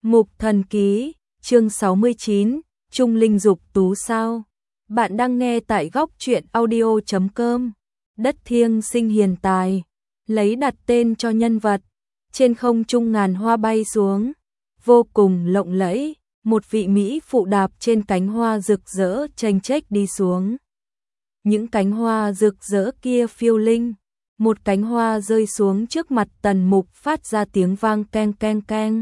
Mục Thần Ký, chương 69, Trung Linh Dục Tú sao? Bạn đang nghe tại góc truyện audio.com. Đất thiêng sinh hiền tài, lấy đặt tên cho nhân vật. Trên không trung ngàn hoa bay xuống, vô cùng lộng lẫy, một vị mỹ phụ đạp trên cánh hoa rực rỡ chênh chếch đi xuống. Những cánh hoa rực rỡ kia phiêu linh, một cánh hoa rơi xuống trước mặt Tần Mục phát ra tiếng vang keng keng keng.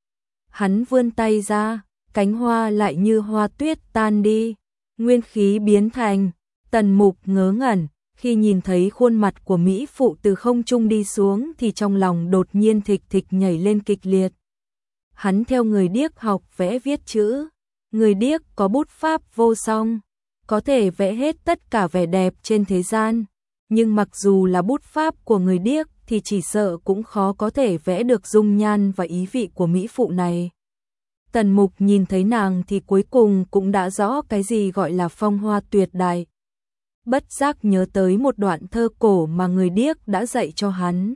Hắn vươn tay ra, cánh hoa lại như hoa tuyết tan đi, nguyên khí biến thành. Tần Mục ngớ ngẩn, khi nhìn thấy khuôn mặt của mỹ phụ từ không trung đi xuống thì trong lòng đột nhiên thịch thịch nhảy lên kịch liệt. Hắn theo người điếc học vẽ viết chữ, người điếc có bút pháp vô song, có thể vẽ hết tất cả vẻ đẹp trên thế gian, nhưng mặc dù là bút pháp của người điếc thì chỉ sợ cũng khó có thể vẽ được dung nhan và ý vị của mỹ phụ này. Tần Mục nhìn thấy nàng thì cuối cùng cũng đã rõ cái gì gọi là phong hoa tuyệt đại. Bất giác nhớ tới một đoạn thơ cổ mà người điếc đã dạy cho hắn.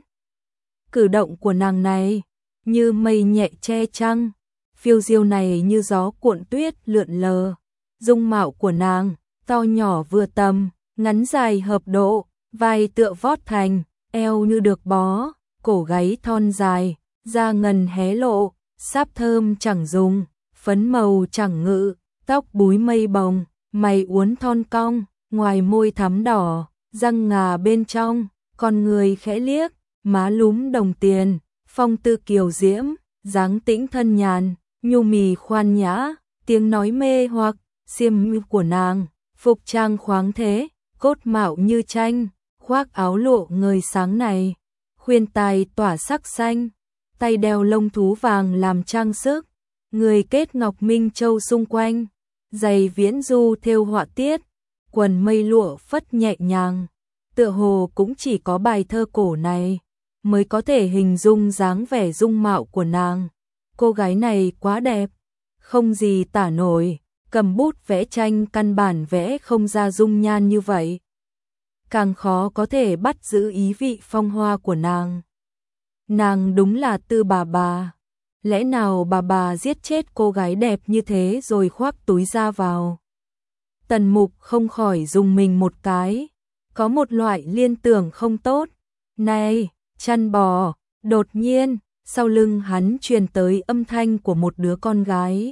Cử động của nàng này như mây nhẹ che trăng, phiêu diêu này như gió cuộn tuyết lượn lờ. Dung mạo của nàng to nhỏ vừa tầm, ngắn dài hợp độ, vai tựa vót thành, eo như được bó, cổ gáy thon dài, da ngần hé lộ, sáp thơm chẳng dùng, phấn màu chẳng ngự, tóc búi mây bồng, mày uốn thon cong, ngoài môi thắm đỏ, răng ngà bên trong, con người khẽ liếc, má lúm đồng tiền, phong tư kiều diễm, dáng tĩnh thân nhàn, nhu mì khoan nhã, tiếng nói mê hoặc, xiêm của nàng, phục trang khoáng thế, cốt mạo như tranh, khoác áo lụa ngời sáng này, khuyên tai tỏa sắc xanh, tay đeo lông thú vàng làm trang sức, người kết ngọc minh châu xung quanh, giày viễn du thêu họa tiết, quần mây lụa phất nhẹ nhàng, tựa hồ cũng chỉ có bài thơ cổ này mới có thể hình dung dáng vẻ dung mạo của nàng. Cô gái này quá đẹp, không gì tả nổi, cầm bút vẽ tranh căn bản vẽ không ra dung nhan như vậy. Càng khó có thể bắt giữ ý vị phong hoa của nàng. Nàng đúng là Tư bà. Lẽ nào bà giết chết cô gái đẹp như thế rồi khoác túi ra vào? Tần Mục không khỏi dùng mình một cái, có một loại liên tưởng không tốt. Này, chăn bò, đột nhiên, sau lưng hắn truyền tới âm thanh của một đứa con gái.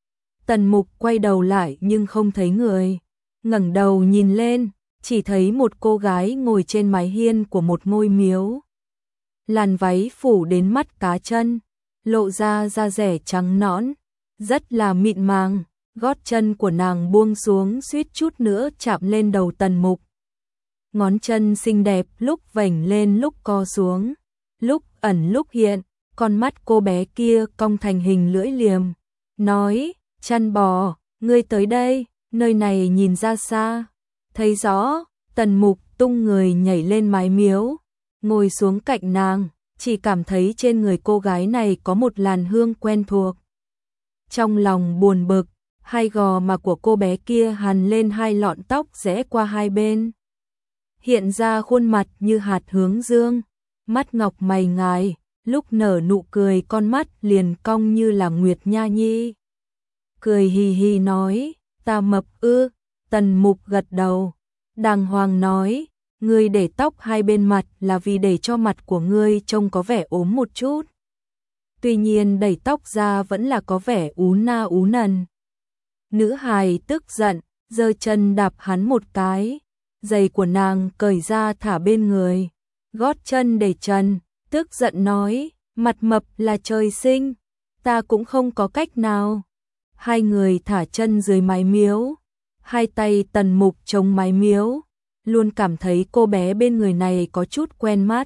Tần Mục quay đầu lại nhưng không thấy người, ngẩng đầu nhìn lên, chỉ thấy một cô gái ngồi trên mái hiên của một ngôi miếu. Làn váy phủ đến mắt cá chân, lộ ra da dẻ trắng nõn, rất là mịn màng, gót chân của nàng buông xuống suýt chút nữa chạm lên đầu Tần Mục. Ngón chân xinh đẹp lúc vểnh lên lúc co xuống, lúc ẩn lúc hiện, con mắt cô bé kia cong thành hình lưỡi liềm, nói, chăn bò, ngươi tới đây, nơi này nhìn ra xa, thấy rõ. Tần Mục tung người nhảy lên mái miếu, ngồi xuống cạnh nàng, chỉ cảm thấy trên người cô gái này có một làn hương quen thuộc. Trong lòng buồn bực, hai gò má của cô bé kia hằn lên hai lọn tóc rẽ qua hai bên, hiện ra khuôn mặt như hạt hướng dương, mắt ngọc mày ngài, lúc nở nụ cười con mắt liền cong như là Nguyệt Nha Nhi. Cười hì hì nói, ta mập ư? Tần Mục gật đầu, đàng hoàng nói, ngươi để tóc hai bên mặt là vì để cho mặt của ngươi trông có vẻ ốm một chút. Tuy nhiên đẩy tóc ra vẫn là có vẻ ú na ú nần. Nữ hài tức giận, giơ chân đạp hắn một cái, giày của nàng cởi ra thả bên người, gót chân để trần, tức giận nói, mặt mập là trời sinh, ta cũng không có cách nào. Hai người thả chân dưới mái miếu, hai tay Tần Mục chống mái miếu, luôn cảm thấy cô bé bên người này có chút quen mắt.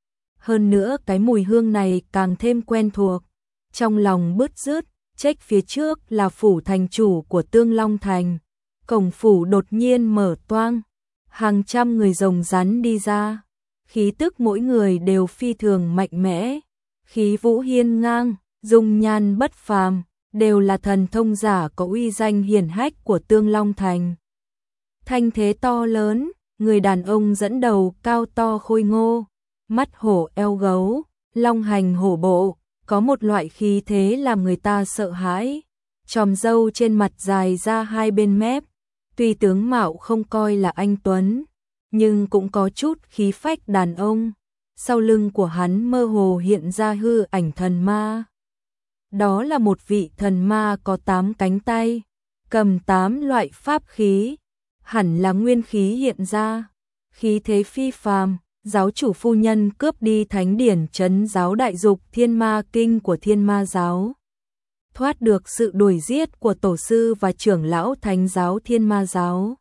Hơn nữa cái mùi hương này càng thêm quen thuộc, trong lòng bứt rứt, trách phía trước là phủ thành chủ của Tương Long Thành. Cổng phủ đột nhiên mở toang, hàng trăm người rồng rắn đi ra, khí tức mỗi người đều phi thường mạnh mẽ, khí vũ hiên ngang, dung nhan bất phàm, đều là thần thông giả có uy danh hiển hách của Tương Long Thành. Thanh thế to lớn, người đàn ông dẫn đầu cao to khôi ngô, mắt hổ eo gấu, long hành hổ bộ, có một loại khí thế làm người ta sợ hãi. Chòm râu trên mặt dài ra hai bên mép, tuy tướng mạo không coi là anh tuấn, nhưng cũng có chút khí phách đàn ông. Sau lưng của hắn mơ hồ hiện ra hư ảnh thần ma. Đó là một vị thần ma có 8 cánh tay, cầm 8 loại pháp khí, hẳn là nguyên khí hiện ra, khí thế phi phàm. Giáo chủ phu nhân cướp đi thánh điển trấn giáo đại dục Thiên Ma Kinh của Thiên Ma giáo, thoát được sự đuổi giết của tổ sư và trưởng lão thánh giáo Thiên Ma giáo.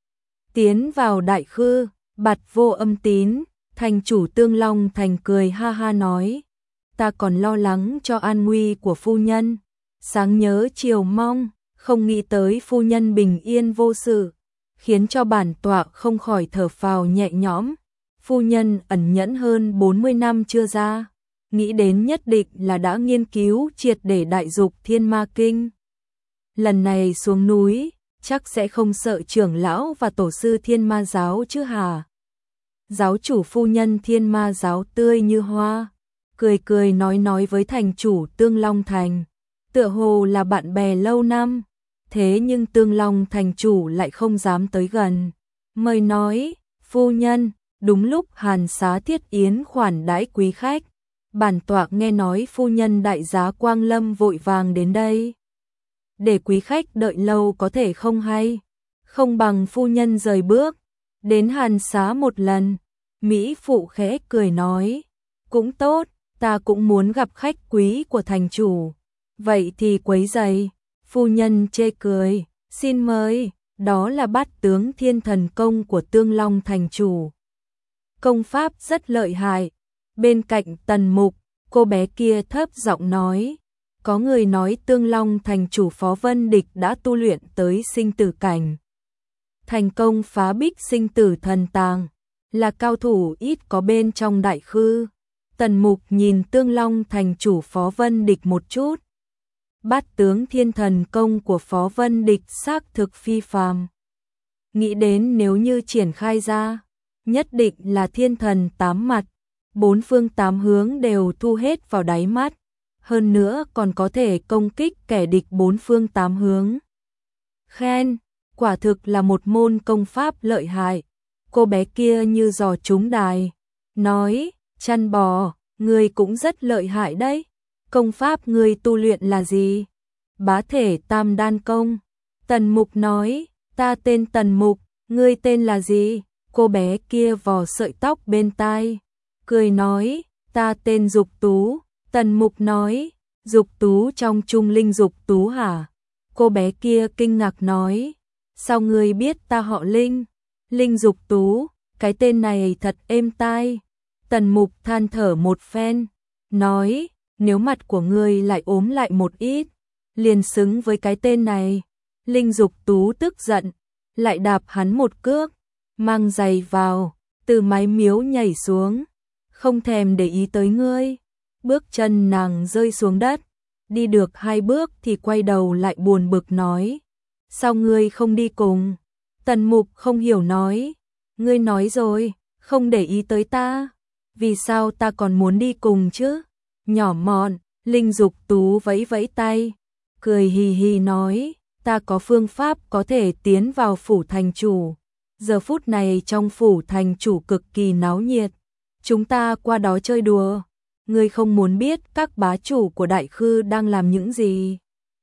Tiến vào đại khư, Bạt Vô Âm Tín, thành chủ Tương Long Thành cười ha ha nói, ta còn lo lắng cho an nguy của phu nhân, sáng nhớ chiều mong, không nghĩ tới phu nhân bình yên vô sự, khiến cho bản tọa không khỏi thở phào nhẹ nhõm. Phu nhân ẩn nhẫn hơn 40 năm chưa ra, nghĩ đến nhất định là đã nghiên cứu triệt để đại dục Thiên Ma Kinh. Lần này xuống núi, chắc sẽ không sợ trưởng lão và tổ sư Thiên Ma giáo chứ hả? Giáo chủ phu nhân Thiên Ma giáo tươi như hoa, cười cười nói với thành chủ Tương Long Thành, tựa hồ là bạn bè lâu năm, thế nhưng Tương Long thành chủ lại không dám tới gần. Mời nói, phu nhân, đúng lúc Hàn Xá thiết yến khoản đãi quý khách, bản tọa nghe nói phu nhân đại giá Quang Lâm vội vàng đến đây. Để quý khách đợi lâu có thể không hay, không bằng phu nhân rời bước, đến Hàn Xá một lần. Mỹ phụ khẽ cười nói, cũng tốt, ta cũng muốn gặp khách quý của thành chủ, vậy thì quấy rầy. Phu nhân chê cười, xin mời, đó là Bát Tướng Thiên Thần Công của Tương Long thành chủ. Công pháp rất lợi hại. Bên cạnh Tần Mục, cô bé kia thấp giọng nói, có người nói Tương Long thành chủ Phó Vân Địch đã tu luyện tới sinh tử cảnh, thành công phá bích sinh tử thần tàng, là cao thủ ít có bên trong đại khư. Tần Mục nhìn Tương Long thành chủ Phó Vân Địch một chút. Bát tướng Thiên Thần Công của Phó Vân Địch xác thực phi phàm. Nghĩ đến nếu như triển khai ra, nhất định là thiên thần 8 mặt, 4 phương 8 hướng đều thu hết vào đáy mắt, hơn nữa còn có thể công kích kẻ địch 4 phương 8 hướng. Khen, quả thực là một môn công pháp lợi hại. Cô bé kia như giò trúng đài, nói, chăn bò, ngươi cũng rất lợi hại đấy. Công pháp ngươi tu luyện là gì? Bá thể Tam Đan Công. Tần Mục nói, ta tên Tần Mục, ngươi tên là gì? Cô bé kia vò sợi tóc bên tai, cười nói, ta tên Dục Tú. Tần Mục nói, Dục Tú trong Trung Linh Dục Tú hả? Cô bé kia kinh ngạc nói, sao ngươi biết ta họ Linh? Linh Dục Tú, cái tên này thật êm tai. Tần Mục than thở một phen, nói, nếu mặt của ngươi lại ốm lại một ít, liền xứng với cái tên này. Linh Dục Tú tức giận, lại đạp hắn một cước, mang giày vào, từ mái miếu nhảy xuống, không thèm để ý tới ngươi. Bước chân nàng rơi xuống đất, đi được 2 bước thì quay đầu lại buồn bực nói, sao ngươi không đi cùng? Tần Mục không hiểu nói, ngươi nói rồi, không để ý tới ta, vì sao ta còn muốn đi cùng chứ? Nhỏ mọn, Linh Dục Tú vẫy vẫy tay, cười hì hì nói, ta có phương pháp có thể tiến vào phủ thành chủ. Giờ phút này trong phủ thành chủ cực kỳ náo nhiệt, chúng ta qua đó chơi đùa. Ngươi không muốn biết các bá chủ của đại khư đang làm những gì?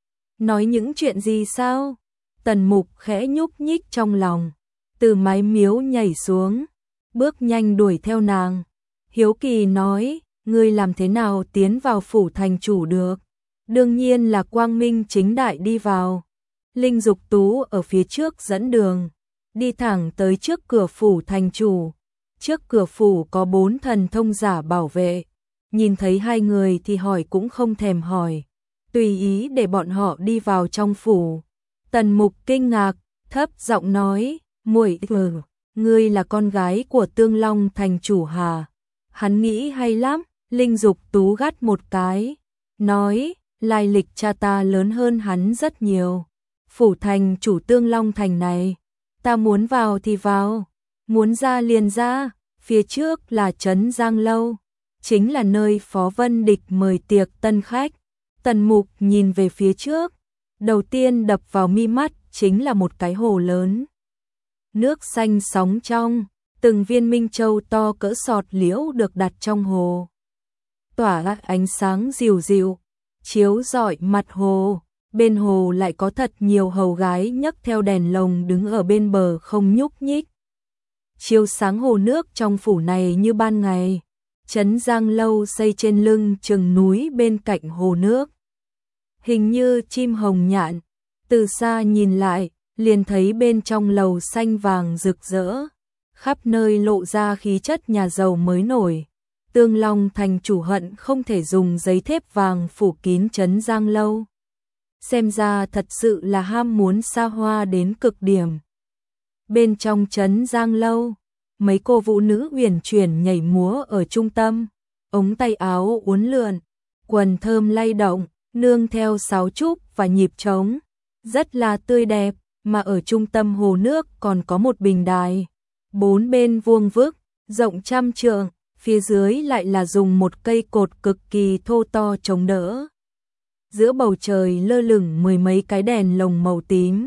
Nói những chuyện gì sao? Tần Mục khẽ nhúc nhích trong lòng, từ mái miếu nhảy xuống, bước nhanh đuổi theo nàng. Hiếu kỳ nói, ngươi làm thế nào tiến vào phủ thành chủ được? Đương nhiên là quang minh chính đại đi vào. Linh Dục Tú ở phía trước dẫn đường, đi thẳng tới trước cửa phủ thành chủ. Trước cửa phủ có 4 thần thông giả bảo vệ, nhìn thấy 2 người thì hỏi cũng không thèm hỏi, tùy ý để bọn họ đi vào trong phủ. Tần Mục kinh ngạc, thấp giọng nói, muội, ngươi là con gái của Tương Long thành chủ hả? Hắn nghĩ hay lắm. Linh Dục Tú gắt một cái, nói, lai lịch cha ta lớn hơn hắn rất nhiều. Phủ thành chủ Tương Long thành này, ta muốn vào thì vào, muốn ra liền ra. Phía trước là trấn Giang Lâu, chính là nơi Phó Vân Địch mời tiệc tân khách. Tần Mục nhìn về phía trước, đầu tiên đập vào mi mắt chính là một cái hồ lớn. Nước xanh sóng trong, từng viên minh châu to cỡ sọt liễu được đặt trong hồ. Tỏa ra ánh sáng dịu dịu, chiếu rọi mặt hồ. Bên hồ lại có thật nhiều hầu gái nhấc theo đèn lồng đứng ở bên bờ không nhúc nhích. Chiếu sáng hồ nước trong phủ này như ban ngày. Trấn Giang Lâu xây trên lưng chừng núi bên cạnh hồ nước. Hình như chim hồng nhạn, từ xa nhìn lại, liền thấy bên trong lầu xanh vàng rực rỡ, khắp nơi lộ ra khí chất nhà giàu mới nổi. Tương Long thành chủ hận không thể dùng giấy thép vàng phủ kín Trấn Giang Lâu. Xem ra thật sự là ham muốn xa hoa đến cực điểm. Bên trong Trấn Giang Lâu, mấy cô vũ nữ uyển chuyển nhảy múa ở trung tâm, ống tay áo uốn lượn, quần thơm lay động, nương theo sáo trúc và nhịp trống, rất là tươi đẹp. Mà ở trung tâm hồ nước còn có một bình đài, bốn bên vuông vức, rộng trăm trượng, phía dưới lại là dùng một cây cột cực kỳ thô to chống đỡ. Giữa bầu trời lơ lửng mười mấy cái đèn lồng màu tím,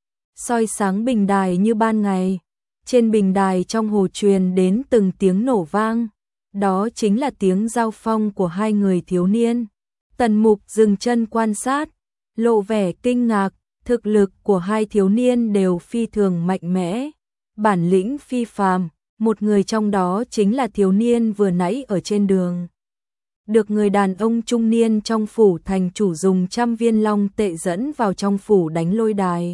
soi sáng bình đài như ban ngày. Trên bình đài trong hồ truyền đến từng tiếng nổ vang, đó chính là tiếng giao phong của hai người thiếu niên. Tần Mục dừng chân quan sát, lộ vẻ kinh ngạc, thực lực của hai thiếu niên đều phi thường mạnh mẽ, bản lĩnh phi phàm, một người trong đó chính là thiếu niên vừa nãy ở trên đường. Được người đàn ông trung niên trong phủ thành chủ dùng 100 viên long tệ dẫn vào trong phủ đánh lôi đài.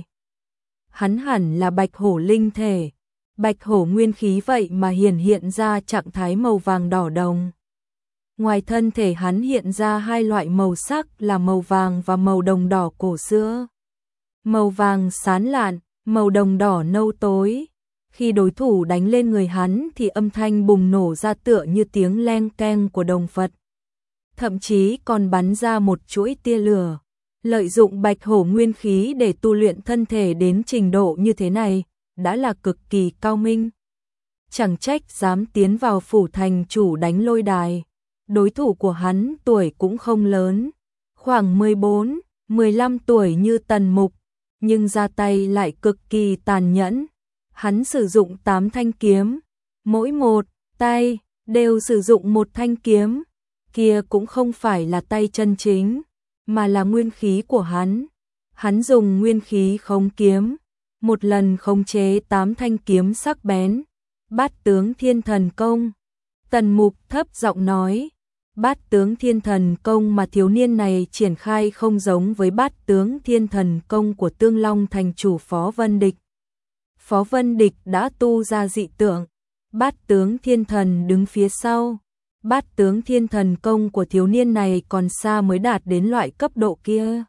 Hắn hẳn là bạch hổ linh thể, bạch hổ nguyên khí vậy mà hiện ra trạng thái màu vàng đỏ đồng. Ngoài thân thể hắn hiện ra hai loại màu sắc là màu vàng và màu đồng đỏ cổ xưa. Màu vàng sáng lạn, màu đồng đỏ nâu tối. Khi đối thủ đánh lên người hắn thì âm thanh bùng nổ ra tựa như tiếng leng keng của đồng Phật. Thậm chí còn bắn ra một chuỗi tia lửa. Lợi dụng bạch hổ nguyên khí để tu luyện thân thể đến trình độ như thế này, đã là cực kỳ cao minh. Chẳng trách dám tiến vào phủ thành chủ đánh lôi đài. Đối thủ của hắn tuổi cũng không lớn, khoảng 14, 15 tuổi như Tần Mục, nhưng ra tay lại cực kỳ tàn nhẫn. Hắn sử dụng 8 thanh kiếm, mỗi một tay đều sử dụng một thanh kiếm, kia cũng không phải là tay chân chính, mà là nguyên khí của hắn. Hắn dùng nguyên khí khống kiếm, một lần khống chế 8 thanh kiếm sắc bén. Bát tướng thiên thần công. Tần Mục thấp giọng nói, bát tướng thiên thần công mà thiếu niên này triển khai không giống với bát tướng thiên thần công của Tương Long thành chủ Phó Vân Địch. Phó Vân Địch đã tu ra dị tượng, bát tướng thiên thần đứng phía sau. Bát tướng thiên thần công của thiếu niên này còn xa mới đạt đến loại cấp độ kia.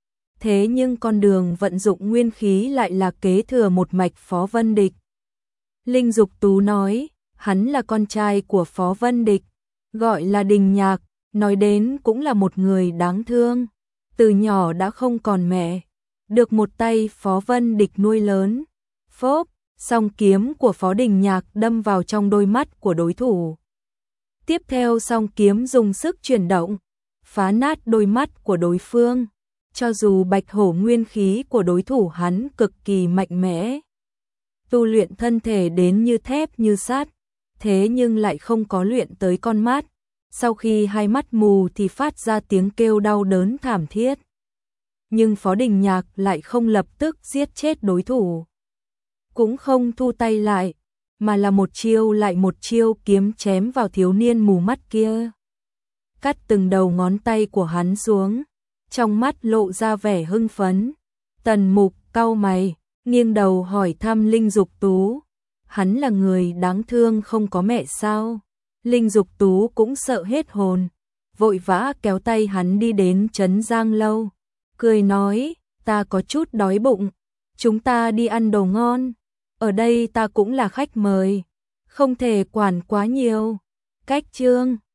Thế nhưng con đường vận dụng nguyên khí lại là kế thừa một mạch Phó Vân Địch. Linh Dục Tú nói, hắn là con trai của Phó Vân Địch, gọi là Đình Nhạc, nói đến cũng là một người đáng thương. Từ nhỏ đã không còn mẹ, được một tay Phó Vân Địch nuôi lớn. Phốp, song kiếm của Phó Đình Nhạc đâm vào trong đôi mắt của đối thủ. Tiếp theo song kiếm dùng sức chuyển động, phá nát đôi mắt của đối phương. Cho dù bạch hổ nguyên khí của đối thủ hắn cực kỳ mạnh mẽ, tu luyện thân thể đến như thép như sắt, thế nhưng lại không có luyện tới con mắt. Sau khi hai mắt mù thì phát ra tiếng kêu đau đớn thảm thiết. Nhưng Phó Đình Nhạc lại không lập tức giết chết đối thủ, cũng không thu tay lại, mà là một chiêu lại một chiêu kiếm chém vào thiếu niên mù mắt kia. Cắt từng đầu ngón tay của hắn xuống, trong mắt lộ ra vẻ hưng phấn. Tần Mục cau mày, nghiêng đầu hỏi thăm Linh Dục Tú, hắn là người đáng thương không có mẹ sao? Linh Dục Tú cũng sợ hết hồn, vội vã kéo tay hắn đi đến Trấn Giang Lâu, cười nói, ta có chút đói bụng, chúng ta đi ăn đồ ngon, ở đây ta cũng là khách mời, không thể quản quá nhiều. Cách chương